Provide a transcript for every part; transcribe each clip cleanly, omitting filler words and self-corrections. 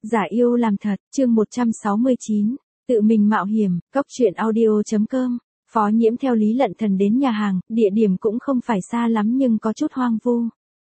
Giả yêu làm thật, chương 169, tự mình mạo hiểm, cóc truyện audio.com. Phó Nhiễm theo Lý Lận Thần đến nhà hàng, địa điểm cũng không phải xa lắm nhưng có chút hoang vu.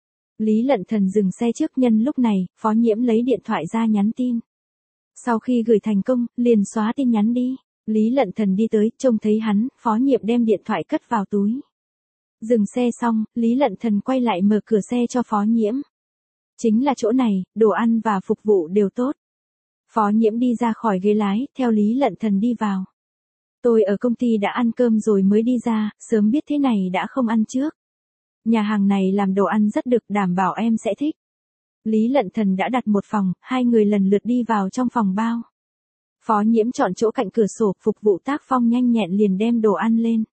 Lý Lận Thần dừng xe trước, nhân lúc này, Phó Nhiễm lấy điện thoại ra nhắn tin. Sau khi gửi thành công, liền xóa tin nhắn đi. Lý Lận Thần đi tới, trông thấy hắn, Phó Nhiễm đem điện thoại cất vào túi. Dừng xe xong, Lý Lận Thần quay lại mở cửa xe cho Phó Nhiễm. Chính là chỗ này, đồ ăn và phục vụ đều tốt. Phó Nhiễm đi ra khỏi ghế lái, theo Lý Lận Thần đi vào. Tôi ở công ty đã ăn cơm rồi mới đi ra, sớm biết thế này đã không ăn trước. Nhà hàng này làm đồ ăn rất được, đảm bảo em sẽ thích. Lý Lận Thần đã đặt một phòng, hai người lần lượt đi vào trong phòng bao. Phó Nhiễm chọn chỗ cạnh cửa sổ, phục vụ tác phong nhanh nhẹn liền đem đồ ăn lên.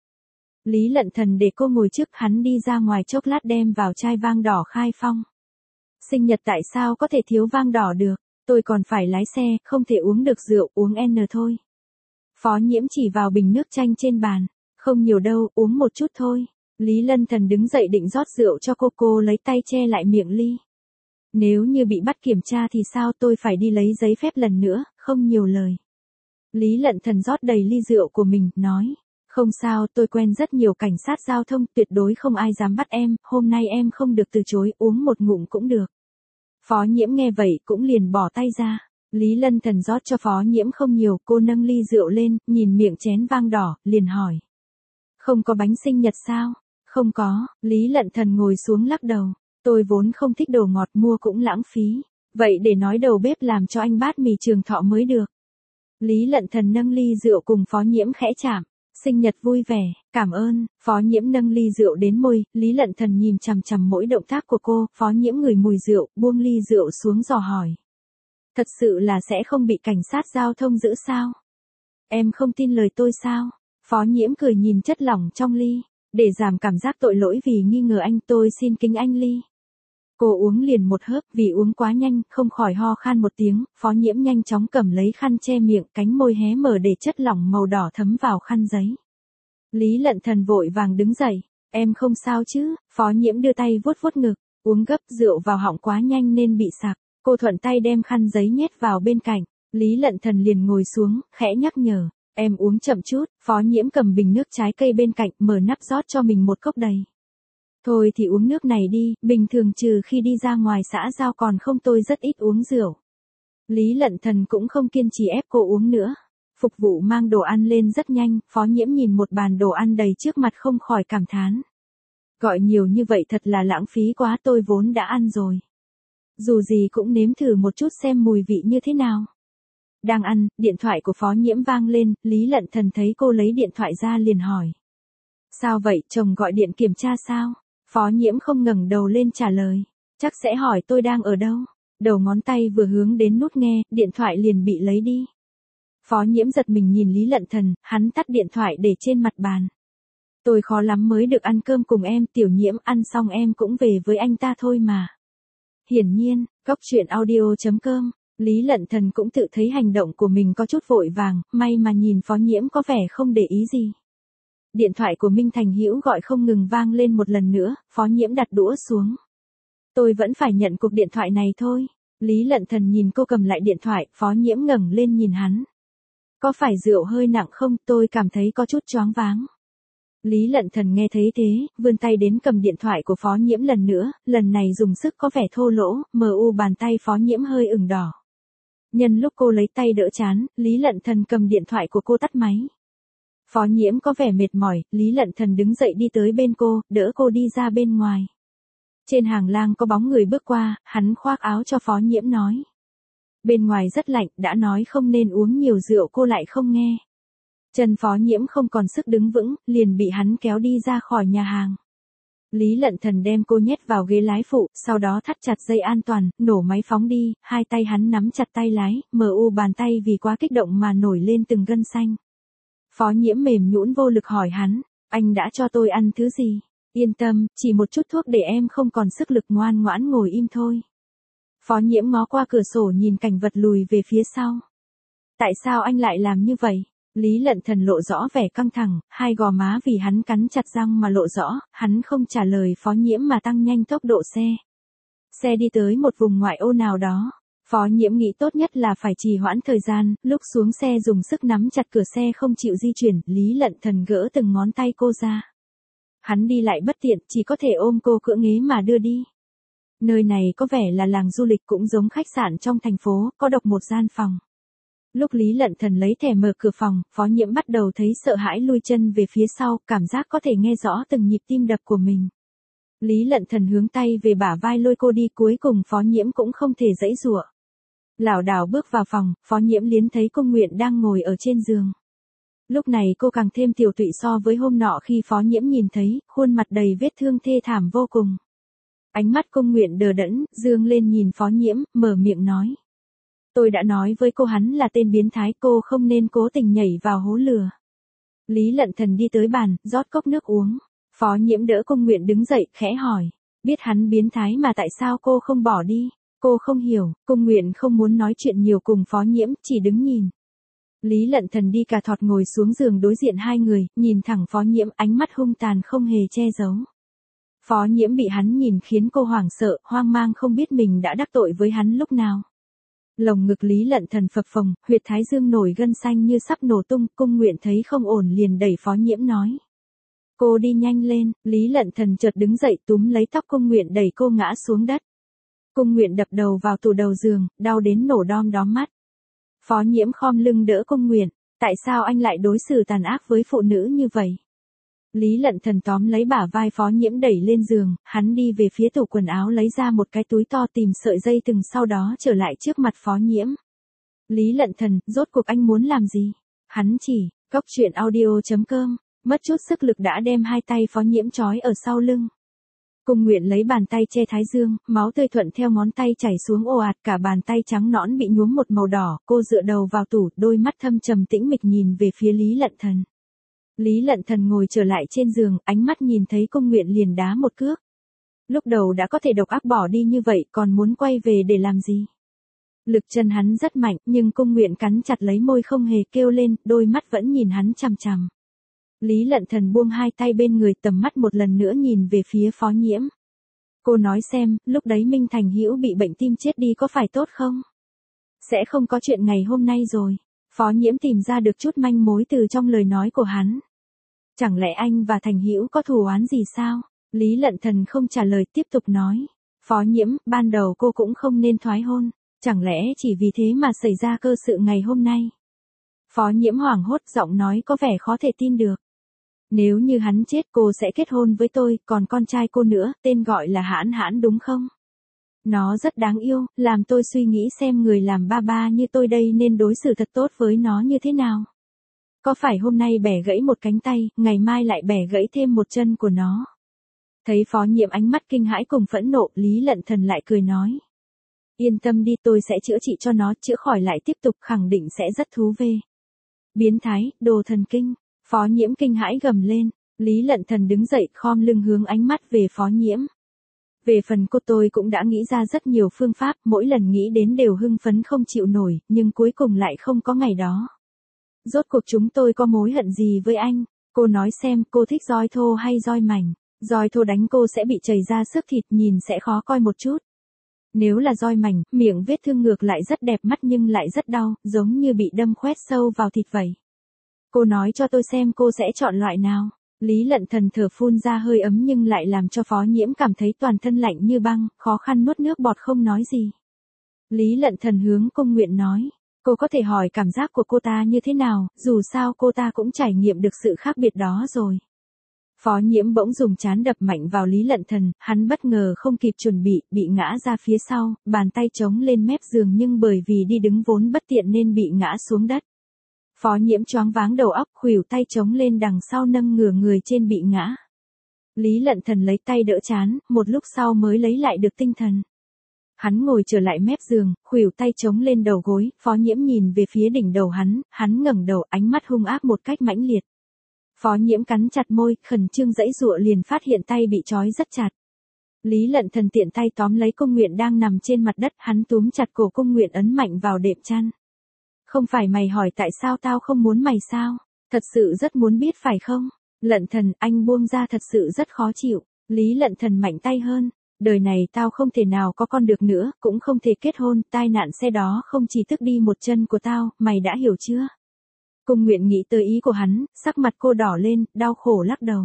Lý Lận Thần để cô ngồi trước, hắn đi ra ngoài chốc lát đem vào chai vang đỏ khai phong. Sinh nhật tại sao có thể thiếu vang đỏ được, tôi còn phải lái xe, không thể uống được rượu, uống N thôi. Phó Nhiễm chỉ vào bình nước chanh trên bàn, không nhiều đâu, uống một chút thôi. Lý Lận Thần đứng dậy định rót rượu cho cô lấy tay che lại miệng ly. Nếu như bị bắt kiểm tra thì sao, tôi phải đi lấy giấy phép lần nữa, không nhiều lời. Lý Lận Thần rót đầy ly rượu của mình, nói, không sao, tôi quen rất nhiều cảnh sát giao thông, tuyệt đối không ai dám bắt em, hôm nay em không được từ chối, uống một ngụm cũng được. Phó Nhiễm nghe vậy cũng liền bỏ tay ra. Lý Lận Thần rót cho Phó Nhiễm không nhiều, cô nâng ly rượu lên, nhìn miệng chén vang đỏ, liền hỏi. Không có bánh sinh nhật sao? Không có, Lý Lận Thần ngồi xuống lắc đầu. Tôi vốn không thích đồ ngọt, mua cũng lãng phí. Vậy để nói đầu bếp làm cho anh bát mì Trường Thọ mới được. Lý Lận Thần nâng ly rượu cùng Phó Nhiễm khẽ chạm. Sinh nhật vui vẻ, cảm ơn. Phó Nhiễm nâng ly rượu đến môi, Lý Lận Thần nhìn chằm chằm mỗi động tác của cô, Phó Nhiễm ngửi mùi rượu, buông ly rượu xuống dò hỏi. Thật sự là sẽ không bị cảnh sát giao thông giữ sao? Em không tin lời tôi sao? Phó Nhiễm cười nhìn chất lỏng trong ly, để giảm cảm giác tội lỗi vì nghi ngờ anh, tôi xin kính anh ly. Cô uống liền một hớp, vì uống quá nhanh, không khỏi ho khan một tiếng, Phó Nhiễm nhanh chóng cầm lấy khăn che miệng, cánh môi hé mở để chất lỏng màu đỏ thấm vào khăn giấy. Lý Lận Thần vội vàng đứng dậy, em không sao chứ? Phó Nhiễm đưa tay vuốt vuốt ngực, uống gấp rượu vào họng quá nhanh nên bị sặc, cô thuận tay đem khăn giấy nhét vào bên cạnh, Lý Lận Thần liền ngồi xuống, khẽ nhắc nhở, em uống chậm chút. Phó Nhiễm cầm bình nước trái cây bên cạnh, mở nắp rót cho mình một cốc đầy. Thôi thì uống nước này đi, bình thường trừ khi đi ra ngoài xã giao còn không tôi rất ít uống rượu. Lý Lận Thần cũng không kiên trì ép cô uống nữa. Phục vụ mang đồ ăn lên rất nhanh, Phó Nhiễm nhìn một bàn đồ ăn đầy trước mặt không khỏi cảm thán. Gọi nhiều như vậy thật là lãng phí quá, tôi vốn đã ăn rồi. Dù gì cũng nếm thử một chút xem mùi vị như thế nào. Đang ăn, điện thoại của Phó Nhiễm vang lên, Lý Lận Thần thấy cô lấy điện thoại ra liền hỏi. Sao vậy, chồng gọi điện kiểm tra sao? Phó Nhiễm không ngẩng đầu lên trả lời. Chắc sẽ hỏi tôi đang ở đâu. Đầu ngón tay vừa hướng đến nút nghe, điện thoại liền bị lấy đi. Phó Nhiễm giật mình nhìn Lý Lận Thần, hắn tắt điện thoại để trên mặt bàn. Tôi khó lắm mới được ăn cơm cùng em, Tiểu Nhiễm, ăn xong em cũng về với anh ta thôi mà. Hiển nhiên, cóc truyện audio.com. Lý Lận Thần cũng tự thấy hành động của mình có chút vội vàng, may mà nhìn Phó Nhiễm có vẻ không để ý gì. Điện thoại của Minh Thành Hữu gọi không ngừng vang lên một lần nữa, Phó Nhiễm đặt đũa xuống. Tôi vẫn phải nhận cuộc điện thoại này thôi. Lý Lận Thần nhìn cô cầm lại điện thoại, Phó Nhiễm ngẩng lên nhìn hắn. Có phải rượu hơi nặng không, tôi cảm thấy có chút choáng váng. Lý Lận Thần nghe thấy thế, vươn tay đến cầm điện thoại của Phó Nhiễm lần nữa, lần này dùng sức có vẻ thô lỗ, bàn tay Phó Nhiễm hơi ửng đỏ. Nhân lúc cô lấy tay đỡ chán, Lý Lận Thần cầm điện thoại của cô tắt máy. Phó Nhiễm có vẻ mệt mỏi, Lý Lận Thần đứng dậy đi tới bên cô, đỡ cô đi ra bên ngoài. Trên hàng lang có bóng người bước qua, hắn khoác áo cho Phó Nhiễm nói. Bên ngoài rất lạnh, đã nói không nên uống nhiều rượu cô lại không nghe. Chân Phó Nhiễm không còn sức đứng vững, liền bị hắn kéo đi ra khỏi nhà hàng. Lý Lận Thần đem cô nhét vào ghế lái phụ, sau đó thắt chặt dây an toàn, nổ máy phóng đi, hai tay hắn nắm chặt tay lái, bàn tay vì quá kích động mà nổi lên từng gân xanh. Phó Nhiễm mềm nhũn vô lực hỏi hắn, anh đã cho tôi ăn thứ gì? Yên tâm, chỉ một chút thuốc để em không còn sức lực, ngoan ngoãn ngồi im thôi. Phó Nhiễm ngó qua cửa sổ nhìn cảnh vật lùi về phía sau. Tại sao anh lại làm như vậy? Lý Lận Thần lộ rõ vẻ căng thẳng, hai gò má vì hắn cắn chặt răng mà lộ rõ, hắn không trả lời Phó Nhiễm mà tăng nhanh tốc độ xe. Xe đi tới một vùng ngoại ô nào đó. Phó Nhiễm nghĩ tốt nhất là phải trì hoãn thời gian, lúc xuống xe dùng sức nắm chặt cửa xe không chịu di chuyển, Lý Lận Thần gỡ từng ngón tay cô ra. Hắn đi lại bất tiện, chỉ có thể ôm cô cưỡng ế mà đưa đi. Nơi này có vẻ là làng du lịch cũng giống khách sạn trong thành phố, có độc một gian phòng. Lúc Lý Lận Thần lấy thẻ mở cửa phòng, Phó Nhiễm bắt đầu thấy sợ hãi lui chân về phía sau, cảm giác có thể nghe rõ từng nhịp tim đập của mình. Lý Lận Thần hướng tay về bả vai lôi cô đi, cuối cùng Phó Nhiễm cũng không thể giãy giụa. Lảo đảo bước vào phòng, Phó Nhiễm liếc thấy Cung Nguyện đang ngồi ở trên giường. Lúc này cô càng thêm tiều tụy so với hôm nọ khi Phó Nhiễm nhìn thấy, khuôn mặt đầy vết thương thê thảm vô cùng. Ánh mắt Cung Nguyện đờ đẫn, dương lên nhìn Phó Nhiễm, mở miệng nói. Tôi đã nói với cô hắn là tên biến thái, cô không nên cố tình nhảy vào hố lửa. Lý Lận Thần đi tới bàn, rót cốc nước uống. Phó Nhiễm đỡ Cung Nguyện đứng dậy, khẽ hỏi. Biết hắn biến thái mà tại sao cô không bỏ đi? Cô không hiểu, Cung Nguyện không muốn nói chuyện nhiều cùng Phó Nhiễm, chỉ đứng nhìn. Lý Lận Thần đi cà thọt ngồi xuống giường đối diện hai người, nhìn thẳng Phó Nhiễm, ánh mắt hung tàn không hề che giấu. Phó Nhiễm bị hắn nhìn khiến cô hoảng sợ, hoang mang không biết mình đã đắc tội với hắn lúc nào. Lồng ngực Lý Lận Thần phập phồng, huyệt thái dương nổi gân xanh như sắp nổ tung, Cung Nguyện thấy không ổn liền đẩy Phó Nhiễm nói. Cô đi nhanh lên, Lý Lận Thần chợt đứng dậy túm lấy tóc Cung Nguyện đẩy cô ngã xuống đất. Cung Nguyện đập đầu vào tủ đầu giường, đau đến nổ đom đóm mắt. Phó Nhiễm khom lưng đỡ Cung Nguyện, tại sao anh lại đối xử tàn ác với phụ nữ như vậy? Lý Lận Thần tóm lấy bả vai Phó Nhiễm đẩy lên giường, hắn đi về phía tủ quần áo lấy ra một cái túi to tìm sợi dây thừng sau đó trở lại trước mặt Phó Nhiễm. Lý Lận Thần, rốt cuộc anh muốn làm gì? Hắn chỉ, coctruyện.audio.com, mất chút sức lực đã đem hai tay Phó Nhiễm trói ở sau lưng. Cung Nguyện lấy bàn tay che thái dương, máu tươi thuận theo ngón tay chảy xuống ồ ạt, cả bàn tay trắng nõn bị nhuốm một màu đỏ, cô dựa đầu vào tủ, đôi mắt thâm trầm tĩnh mịch nhìn về phía Lý Lận Thần. Lý Lận Thần ngồi trở lại trên giường, ánh mắt nhìn thấy Cung Nguyện liền đá một cước. Lúc đầu đã có thể độc ác bỏ đi như vậy, còn muốn quay về để làm gì? Lực chân hắn rất mạnh, nhưng Cung Nguyện cắn chặt lấy môi không hề kêu lên, đôi mắt vẫn nhìn hắn chằm chằm. Lý Lận Thần buông hai tay bên người, tầm mắt một lần nữa nhìn về phía Phó Nhiễm. Cô nói xem, lúc đấy Minh Thành Hữu bị bệnh tim chết đi có phải tốt không? Sẽ không có chuyện ngày hôm nay rồi. Phó Nhiễm tìm ra được chút manh mối từ trong lời nói của hắn. Chẳng lẽ anh và Thành Hữu có thù oán gì sao? Lý Lận Thần không trả lời, tiếp tục nói. Phó Nhiễm, ban đầu cô cũng không nên thoái hôn. Chẳng lẽ chỉ vì thế mà xảy ra cơ sự ngày hôm nay? Phó Nhiễm hoảng hốt, giọng nói có vẻ khó thể tin được. Nếu như hắn chết cô sẽ kết hôn với tôi, còn con trai cô nữa, tên gọi là Hãn Hãn đúng không? Nó rất đáng yêu, làm tôi suy nghĩ xem người làm ba ba như tôi đây nên đối xử thật tốt với nó như thế nào. Có phải hôm nay bẻ gãy một cánh tay, ngày mai lại bẻ gãy thêm một chân của nó? Thấy Phó Nhiễm ánh mắt kinh hãi cùng phẫn nộ, Lý Lận Thần lại cười nói. Yên tâm đi, tôi sẽ chữa trị cho nó, chữa khỏi lại tiếp tục, khẳng định sẽ rất thú về. Biến thái, đồ thần kinh. Phó Nhiễm kinh hãi gầm lên, Lý Lận Thần đứng dậy khom lưng hướng ánh mắt về Phó Nhiễm. Về phần cô tôi cũng đã nghĩ ra rất nhiều phương pháp, mỗi lần nghĩ đến đều hưng phấn không chịu nổi, nhưng cuối cùng lại không có ngày đó. Rốt cuộc chúng tôi có mối hận gì với anh? Cô nói xem, cô thích roi thô hay roi mảnh? Roi thô đánh cô sẽ bị chảy ra xước thịt, nhìn sẽ khó coi một chút. Nếu là roi mảnh, miệng vết thương ngược lại rất đẹp mắt nhưng lại rất đau, giống như bị đâm khoét sâu vào thịt vậy. Cô nói cho tôi xem cô sẽ chọn loại nào. Lý Lận Thần thở phun ra hơi ấm nhưng lại làm cho Phó Nhiễm cảm thấy toàn thân lạnh như băng, khó khăn nuốt nước bọt không nói gì. Lý Lận Thần hướng Cung Nguyện nói, cô có thể hỏi cảm giác của cô ta như thế nào, dù sao cô ta cũng trải nghiệm được sự khác biệt đó rồi. Phó Nhiễm bỗng dùng trán đập mạnh vào Lý Lận Thần, hắn bất ngờ không kịp chuẩn bị ngã ra phía sau, bàn tay chống lên mép giường nhưng bởi vì đi đứng vốn bất tiện nên bị ngã xuống đất. Phó Nhiễm choáng váng đầu óc, khuỷu tay chống lên đằng sau nâng ngửa người trên bị ngã. Lý Lận Thần lấy tay đỡ trán, một lúc sau mới lấy lại được tinh thần. Hắn ngồi trở lại mép giường, khuỷu tay chống lên đầu gối, Phó Nhiễm nhìn về phía đỉnh đầu hắn ngẩng đầu, ánh mắt hung ác một cách mãnh liệt. Phó Nhiễm cắn chặt môi, khẩn trương giãy giụa liền phát hiện tay bị trói rất chặt. Lý Lận Thần tiện tay tóm lấy Cung Nguyện đang nằm trên mặt đất, hắn túm chặt cổ Cung Nguyện ấn mạnh vào đệm chăn. Không phải mày hỏi tại sao tao không muốn mày sao? Thật sự rất muốn biết phải không? Lận Thần, anh buông ra, thật sự rất khó chịu. Lý Lận Thần mạnh tay hơn. Đời này tao không thể nào có con được nữa, cũng không thể kết hôn, tai nạn xe đó không chỉ tước đi một chân của tao, mày đã hiểu chưa? Cung Nguyện nghĩ tới ý của hắn, sắc mặt cô đỏ lên, đau khổ lắc đầu.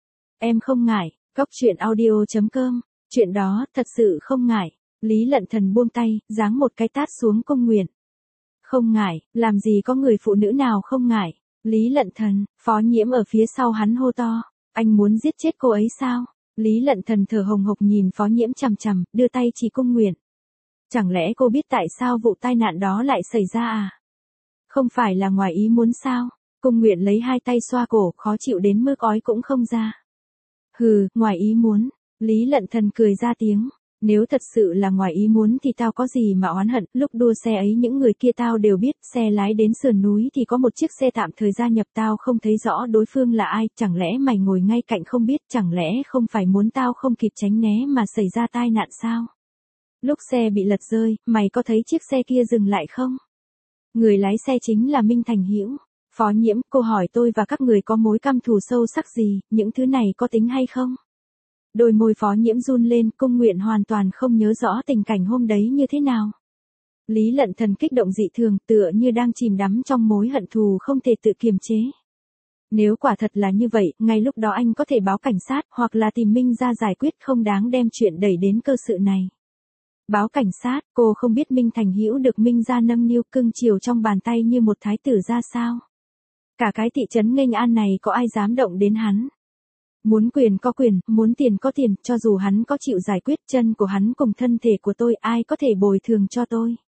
Em không ngại, Cóc truyện audio.com, chuyện đó, thật sự không ngại. Lý Lận Thần buông tay, giáng một cái tát xuống Cung Nguyện. Không ngại, làm gì có người phụ nữ nào không ngại. Lý Lận Thần, Phó Nhiễm ở phía sau hắn hô to, anh muốn giết chết cô ấy sao? Lý Lận Thần thở hồng hộc nhìn Phó Nhiễm chằm chằm, đưa tay chỉ Cung Nguyện. Chẳng lẽ cô biết tại sao vụ tai nạn đó lại xảy ra à? Không phải là ngoài ý muốn sao? Cung Nguyện lấy hai tay xoa cổ, khó chịu đến mức ói cũng không ra. Hừ, ngoài ý muốn. Lý Lận Thần cười ra tiếng. Nếu thật sự là ngoài ý muốn thì tao có gì mà oán hận, lúc đua xe ấy những người kia tao đều biết, xe lái đến sườn núi thì có một chiếc xe tạm thời gia nhập tao không thấy rõ đối phương là ai, chẳng lẽ mày ngồi ngay cạnh không biết, chẳng lẽ không phải muốn tao không kịp tránh né mà xảy ra tai nạn sao? Lúc xe bị lật rơi, mày có thấy chiếc xe kia dừng lại không? Người lái xe chính là Minh Thành Hữu. Phó Nhiễm, cô hỏi tôi và các người có mối căm thù sâu sắc gì, những thứ này có tính hay không? Đôi môi Phó Nhiễm run lên, Cung Nguyện hoàn toàn không nhớ rõ tình cảnh hôm đấy như thế nào. Lý Lận Thần kích động dị thường, tựa như đang chìm đắm trong mối hận thù không thể tự kiềm chế. Nếu quả thật là như vậy, ngay lúc đó anh có thể báo cảnh sát, hoặc là tìm Minh ra giải quyết, không đáng đem chuyện đẩy đến cơ sự này. Báo cảnh sát, cô không biết Minh Thành Hữu được Minh ra nâng niu cưng chiều trong bàn tay như một thái tử ra sao. Cả cái thị trấn Nghênh An này có ai dám động đến hắn. Muốn quyền có quyền, muốn tiền có tiền, cho dù hắn có chịu giải quyết chân của hắn cùng thân thể của tôi, ai có thể bồi thường cho tôi.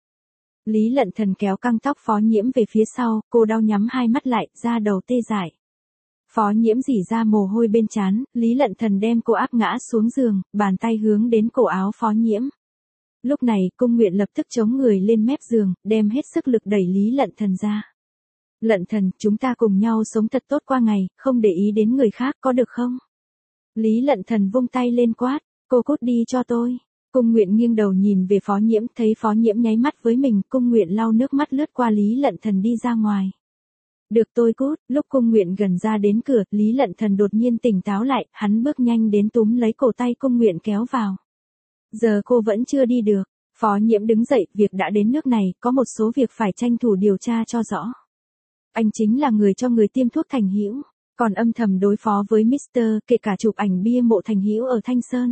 Lý Lận Thần kéo căng tóc Phó Nhiễm về phía sau, cô đau nhắm hai mắt lại, da đầu tê dại. Phó Nhiễm rỉ ra mồ hôi bên trán, Lý Lận Thần đem cô áp ngã xuống giường, bàn tay hướng đến cổ áo Phó Nhiễm. Lúc này, Cung Nguyện lập tức chống người lên mép giường, đem hết sức lực đẩy Lý Lận Thần ra. Lận Thần, chúng ta cùng nhau sống thật tốt qua ngày, không để ý đến người khác, có được không? Lý Lận Thần vung tay lên quát, cô cút đi cho tôi. Cung Nguyện nghiêng đầu nhìn về Phó Nhiễm, thấy Phó Nhiễm nháy mắt với mình, Cung Nguyện lau nước mắt lướt qua Lý Lận Thần đi ra ngoài. Được tôi cút, lúc Cung Nguyện gần ra đến cửa, Lý Lận Thần đột nhiên tỉnh táo lại, hắn bước nhanh đến túm lấy cổ tay Cung Nguyện kéo vào. Giờ cô vẫn chưa đi được. Phó Nhiễm đứng dậy, việc đã đến nước này, có một số việc phải tranh thủ điều tra cho rõ. Anh chính là người cho người tiêm thuốc Thành Hữu, còn âm thầm đối phó với Mr. kể cả chụp ảnh bia mộ Thành Hữu ở Thanh Sơn.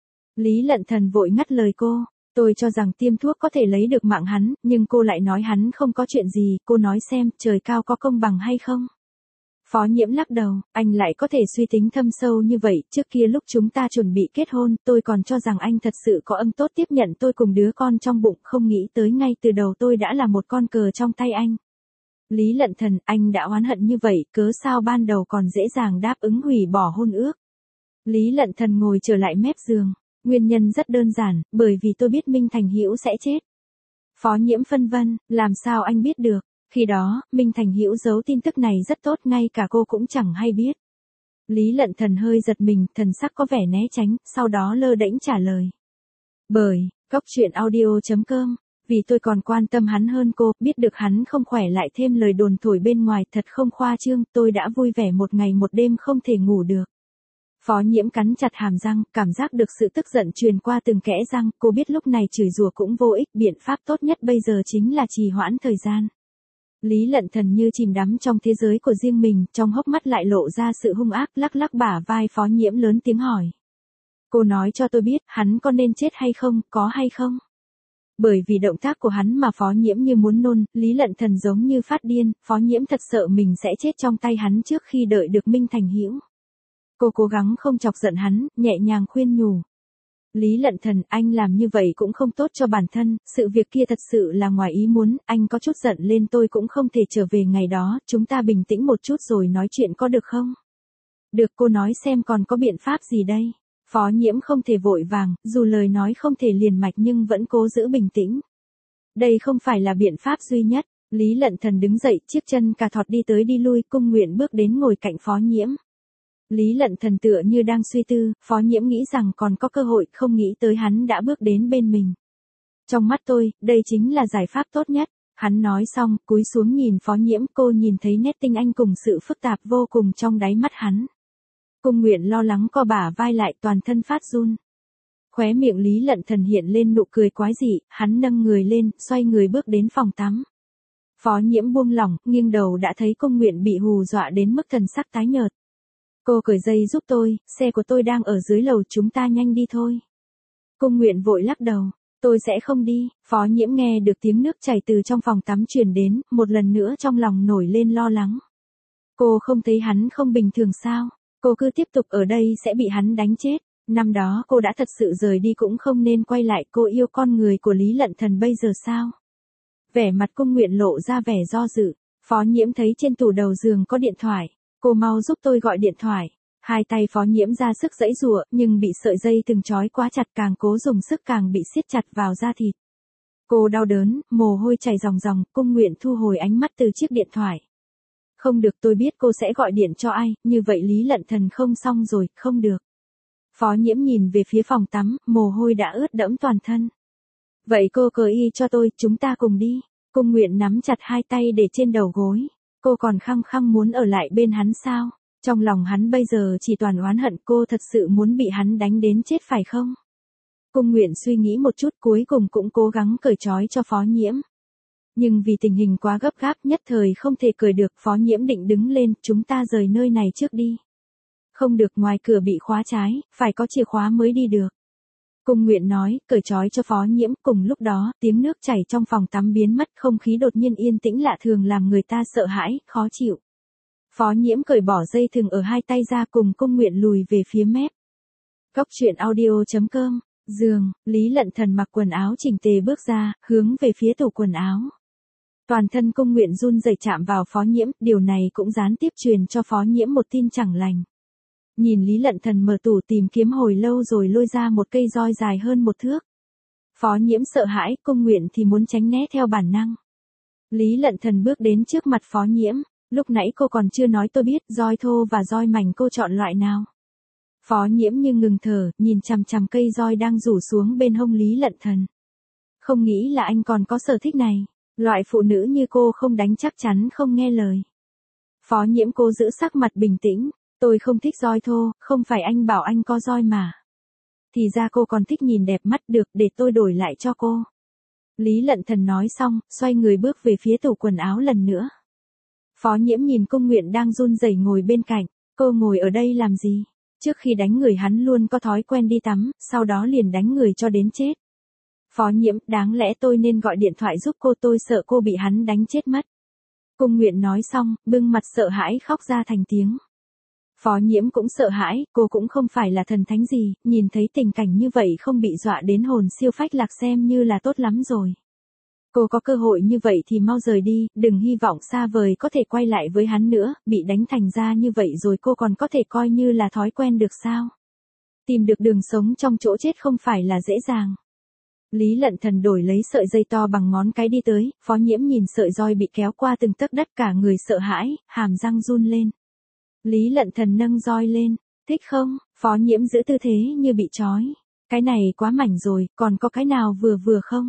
Lý Lận Thần vội ngắt lời cô, tôi cho rằng tiêm thuốc có thể lấy được mạng hắn, nhưng cô lại nói hắn không có chuyện gì, cô nói xem, trời cao có công bằng hay không? Phó Nhiễm lắc đầu, anh lại có thể suy tính thâm sâu như vậy, trước kia lúc chúng ta chuẩn bị kết hôn, tôi còn cho rằng anh thật sự có âm tốt tiếp nhận tôi cùng đứa con trong bụng, không nghĩ tới ngay từ đầu tôi đã là một con cờ trong tay anh. Lý Lận Thần, anh đã oán hận như vậy, cớ sao ban đầu còn dễ dàng đáp ứng hủy bỏ hôn ước? Lý Lận Thần ngồi trở lại mép giường, nguyên nhân rất đơn giản, bởi vì tôi biết Minh Thành Hữu sẽ chết. Phó Nhiễm phân vân, làm sao anh biết được? Khi đó, Minh Thành Hữu giấu tin tức này rất tốt, ngay cả cô cũng chẳng hay biết. Lý Lận Thần hơi giật mình, thần sắc có vẻ né tránh, sau đó lơ đễnh trả lời. Bởi, Cóc truyện audio.com, vì tôi còn quan tâm hắn hơn cô, biết được hắn không khỏe lại thêm lời đồn thổi bên ngoài thật không khoa trương, tôi đã vui vẻ một ngày một đêm không thể ngủ được. Phó Nhiễm cắn chặt hàm răng, cảm giác được sự tức giận truyền qua từng kẽ răng, cô biết lúc này chửi rủa cũng vô ích, biện pháp tốt nhất bây giờ chính là trì hoãn thời gian. Lý Lận Thần như chìm đắm trong thế giới của riêng mình, trong hốc mắt lại lộ ra sự hung ác, lắc lắc bả vai Phó Nhiễm lớn tiếng hỏi. Cô nói cho tôi biết, hắn có nên chết hay không, có hay không? Bởi vì động tác của hắn mà Phó Nhiễm như muốn nôn, Lý Lận Thần giống như phát điên, Phó Nhiễm thật sợ mình sẽ chết trong tay hắn trước khi đợi được Minh Thành Hữu. Cô cố gắng không chọc giận hắn, nhẹ nhàng khuyên nhủ. Lý Lận Thần, anh làm như vậy cũng không tốt cho bản thân, sự việc kia thật sự là ngoài ý muốn, anh có chút giận lên tôi cũng không thể trở về ngày đó, chúng ta bình tĩnh một chút rồi nói chuyện có được không? Được, cô nói xem còn có biện pháp gì đây? Phó Nhiễm không thể vội vàng, dù lời nói không thể liền mạch nhưng vẫn cố giữ bình tĩnh. Đây không phải là biện pháp duy nhất. Lý Lận Thần đứng dậy, chiếc chân cà thọt đi tới đi lui, Cung Nguyện bước đến ngồi cạnh Phó Nhiễm. Lý Lận Thần tựa như đang suy tư, Phó Nhiễm nghĩ rằng còn có cơ hội, không nghĩ tới hắn đã bước đến bên mình. Trong mắt tôi, đây chính là giải pháp tốt nhất. Hắn nói xong, cúi xuống nhìn Phó Nhiễm, cô nhìn thấy nét tinh anh cùng sự phức tạp vô cùng trong đáy mắt hắn. Cung Nguyện lo lắng co bả vai lại, toàn thân phát run. Khóe miệng Lý Lận Thần hiện lên nụ cười quái dị, hắn nâng người lên, xoay người bước đến phòng tắm. Phó Nhiễm buông lỏng, nghiêng đầu đã thấy Cung Nguyện bị hù dọa đến mức thần sắc tái nhợt. Cô cởi dây giúp tôi, xe của tôi đang ở dưới lầu, chúng ta nhanh đi thôi. Cung Nguyện vội lắc đầu, tôi sẽ không đi. Phó Nhiễm nghe được tiếng nước chảy từ trong phòng tắm truyền đến, một lần nữa trong lòng nổi lên lo lắng. Cô không thấy hắn không bình thường sao? Cô cứ tiếp tục ở đây sẽ bị hắn đánh chết. Năm đó cô đã thật sự rời đi cũng không nên quay lại, cô yêu con người của Lý Lận Thần bây giờ sao? Vẻ mặt Cung Nguyện lộ ra vẻ do dự. Phó Nhiễm thấy trên tủ đầu giường có điện thoại. Cô mau giúp tôi gọi điện thoại. Hai tay Phó Nhiễm ra sức giãy giụa, nhưng bị sợi dây từng trói quá chặt, càng cố dùng sức càng bị siết chặt vào da thịt. Cô đau đớn, mồ hôi chảy ròng ròng, Cung Nguyện thu hồi ánh mắt từ chiếc điện thoại. Không được, tôi biết cô sẽ gọi điện cho ai, như vậy Lý Lận Thần không xong rồi, không được. Phó Nhiễm nhìn về phía phòng tắm, mồ hôi đã ướt đẫm toàn thân. Vậy cô cởi y cho tôi, chúng ta cùng đi. Cung Nguyện nắm chặt hai tay để trên đầu gối. Cô còn khăng khăng muốn ở lại bên hắn sao? Trong lòng hắn bây giờ chỉ toàn oán hận, cô thật sự muốn bị hắn đánh đến chết phải không? Cung Nguyện suy nghĩ một chút, cuối cùng cũng cố gắng cởi trói cho Phó Nhiễm. Nhưng vì tình hình quá gấp gáp, nhất thời không thể cởi được. Phó Nhiễm định đứng lên, chúng ta rời nơi này trước đi. Không được, ngoài cửa bị khóa trái, phải có chìa khóa mới đi được. Cung Nguyện nói, cởi trói cho Phó Nhiễm. Cùng lúc đó, tiếng nước chảy trong phòng tắm biến mất, không khí đột nhiên yên tĩnh lạ thường làm người ta sợ hãi, khó chịu. Phó Nhiễm cởi bỏ dây thừng ở hai tay ra, cùng Cung Nguyện lùi về phía mép. Góc truyện audio.com. Giường, Lý Lận Thần mặc quần áo chỉnh tề bước ra, hướng về phía tủ quần áo. Toàn thân Cung Nguyện run rẩy chạm vào Phó Nhiễm, điều này cũng gián tiếp truyền cho Phó Nhiễm một tin chẳng lành. Nhìn Lý Lận Thần mở tủ tìm kiếm hồi lâu rồi lôi ra một cây roi dài hơn 1 thước. Phó Nhiễm sợ hãi, Cung Nguyện thì muốn tránh né theo bản năng. Lý Lận Thần bước đến trước mặt Phó Nhiễm, lúc nãy cô còn chưa nói tôi biết, roi thô và roi mảnh cô chọn loại nào? Phó Nhiễm như ngừng thở, nhìn chằm chằm cây roi đang rủ xuống bên hông Lý Lận Thần. Không nghĩ là anh còn có sở thích này, loại phụ nữ như cô không đánh chắc chắn không nghe lời. Phó Nhiễm cố giữ sắc mặt bình tĩnh, tôi không thích roi thô, không phải anh bảo anh có roi mà. Thì ra cô còn thích nhìn đẹp mắt, được, để tôi đổi lại cho cô. Lý Lận Thần nói xong, xoay người bước về phía tủ quần áo lần nữa. Phó Nhiễm nhìn Cung Nguyện đang run rẩy ngồi bên cạnh, cô ngồi ở đây làm gì? Trước khi đánh người hắn luôn có thói quen đi tắm, sau đó liền đánh người cho đến chết. Phó Nhiễm, đáng lẽ tôi nên gọi điện thoại giúp cô, tôi sợ cô bị hắn đánh chết mất. Cung Nguyện nói xong, bưng mặt sợ hãi khóc ra thành tiếng. Phó Nhiễm cũng sợ hãi, cô cũng không phải là thần thánh gì, nhìn thấy tình cảnh như vậy không bị dọa đến hồn siêu phách lạc xem như là tốt lắm rồi. Cô có cơ hội như vậy thì mau rời đi, đừng hy vọng xa vời có thể quay lại với hắn nữa, bị đánh thành ra như vậy rồi cô còn có thể coi như là thói quen được sao? Tìm được đường sống trong chỗ chết không phải là dễ dàng. Lý Lận Thần đổi lấy sợi dây to bằng ngón cái đi tới, Phó Nhiễm nhìn sợi roi bị kéo qua từng tấc đất, cả người sợ hãi, hàm răng run lên. Lý Lận Thần nâng roi lên, thích không? Phó Nhiễm giữ tư thế như bị trói. Cái này quá mảnh rồi, còn có cái nào vừa vừa không?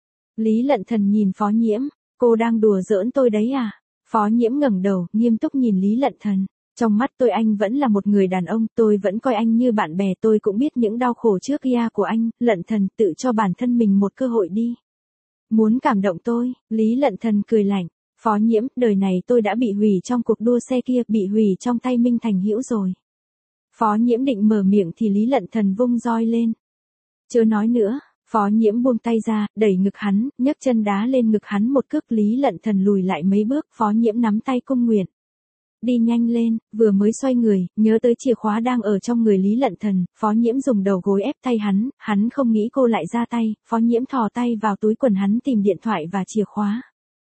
Lý Lận Thần nhìn Phó Nhiễm, cô đang đùa giỡn tôi đấy à? Phó Nhiễm ngẩng đầu, nghiêm túc nhìn Lý Lận Thần. Trong mắt tôi anh vẫn là một người đàn ông, tôi vẫn coi anh như bạn bè, tôi cũng biết những đau khổ trước kia của anh, Lận Thần tự cho bản thân mình một cơ hội đi. Muốn cảm động tôi, Lý Lận Thần cười lạnh. Phó Nhiễm, đời này tôi đã bị hủy trong cuộc đua xe kia, bị hủy trong tay Minh Thành Hữu rồi. Phó Nhiễm định mở miệng thì Lý Lận Thần vung roi lên. Chưa nói nữa, Phó Nhiễm buông tay ra, đẩy ngực hắn, nhấc chân đá lên ngực hắn một cước, Lý Lận Thần lùi lại mấy bước, Phó Nhiễm nắm tay Cung Nguyện. Đi nhanh lên, vừa mới xoay người, nhớ tới chìa khóa đang ở trong người Lý Lận Thần, Phó Nhiễm dùng đầu gối ép tay hắn không nghĩ cô lại ra tay, Phó Nhiễm thò tay vào túi quần hắn tìm điện thoại và chìa khóa.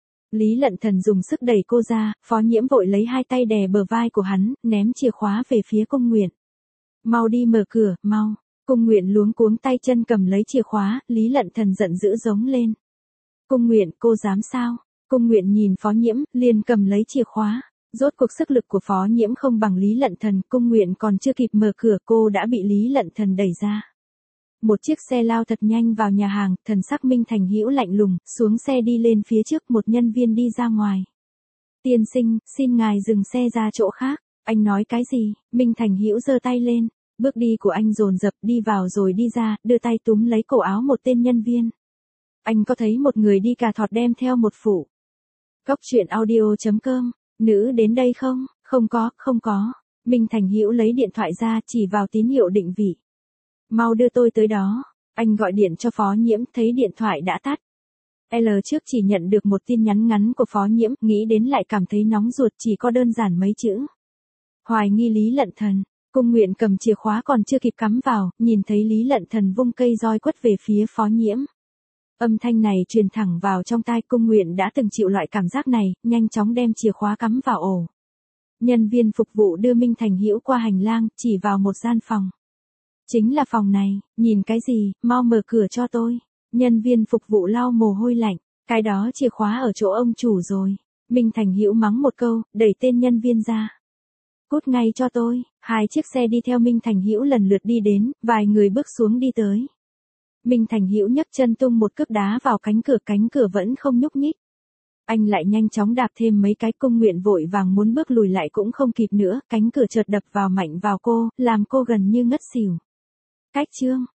Lý Lận Thần dùng sức đẩy cô ra, Phó Nhiễm vội lấy hai tay đè bờ vai của hắn, ném chìa khóa về phía Cung Nguyện. Mau đi mở cửa, mau. Cung Nguyện luống cuống tay chân cầm lấy chìa khóa, Lý Lận Thần giận dữ giống lên. Cung Nguyện, cô dám sao? Cung Nguyện nhìn Phó Nhiễm, liền cầm lấy chìa khóa. Rốt cuộc sức lực của Phó Nhiễm không bằng Lý Lận Thần, Cung Nguyện còn chưa kịp mở cửa cô đã bị Lý Lận Thần đẩy ra. Một chiếc xe lao thật nhanh vào nhà hàng, thần sắc Minh Thành Hữu lạnh lùng, xuống xe đi lên phía trước, một nhân viên đi ra ngoài. Tiên sinh, xin ngài dừng xe ra chỗ khác. Anh nói cái gì? Minh Thành Hữu giơ tay lên. Bước đi của anh dồn dập, đi vào rồi đi ra, đưa tay túm lấy cổ áo một tên nhân viên. Anh có thấy một người đi cà thọt đem theo một phụ. Cóc truyện audio.com, nữ đến đây không? Không có. Minh Thành Hữu lấy điện thoại ra chỉ vào tín hiệu định vị. Mau đưa tôi tới đó. Anh gọi điện cho Phó Nhiễm, thấy điện thoại đã tắt. L trước chỉ nhận được một tin nhắn ngắn của Phó Nhiễm, nghĩ đến lại cảm thấy nóng ruột, chỉ có đơn giản mấy chữ. Hoài nghi Lý Lận Thần. Cung Nguyện cầm chìa khóa còn chưa kịp cắm vào, nhìn thấy Lý Lận Thần vung cây roi quất về phía Phó Nhiễm. Âm thanh này truyền thẳng vào trong tai. Cung Nguyện đã từng chịu loại cảm giác này, nhanh chóng đem chìa khóa cắm vào ổ. Nhân viên phục vụ đưa Minh Thành Hữu qua hành lang, chỉ vào một gian phòng. Chính là phòng này, nhìn cái gì, mau mở cửa cho tôi. Nhân viên phục vụ lau mồ hôi lạnh, cái đó chìa khóa ở chỗ ông chủ rồi. Minh Thành Hữu mắng một câu, đẩy tên nhân viên ra. Cút ngay cho tôi. Hai chiếc xe đi theo Minh Thành Hữu lần lượt đi đến, vài người bước xuống đi tới. Minh Thành Hữu nhấc chân tung một cước đá vào cánh cửa vẫn không nhúc nhích. Anh lại nhanh chóng đạp thêm mấy cái. Cung Nguyện vội vàng muốn bước lùi lại cũng không kịp nữa, cánh cửa chợt đập vào mạnh vào cô, làm cô gần như ngất xỉu. Cách chương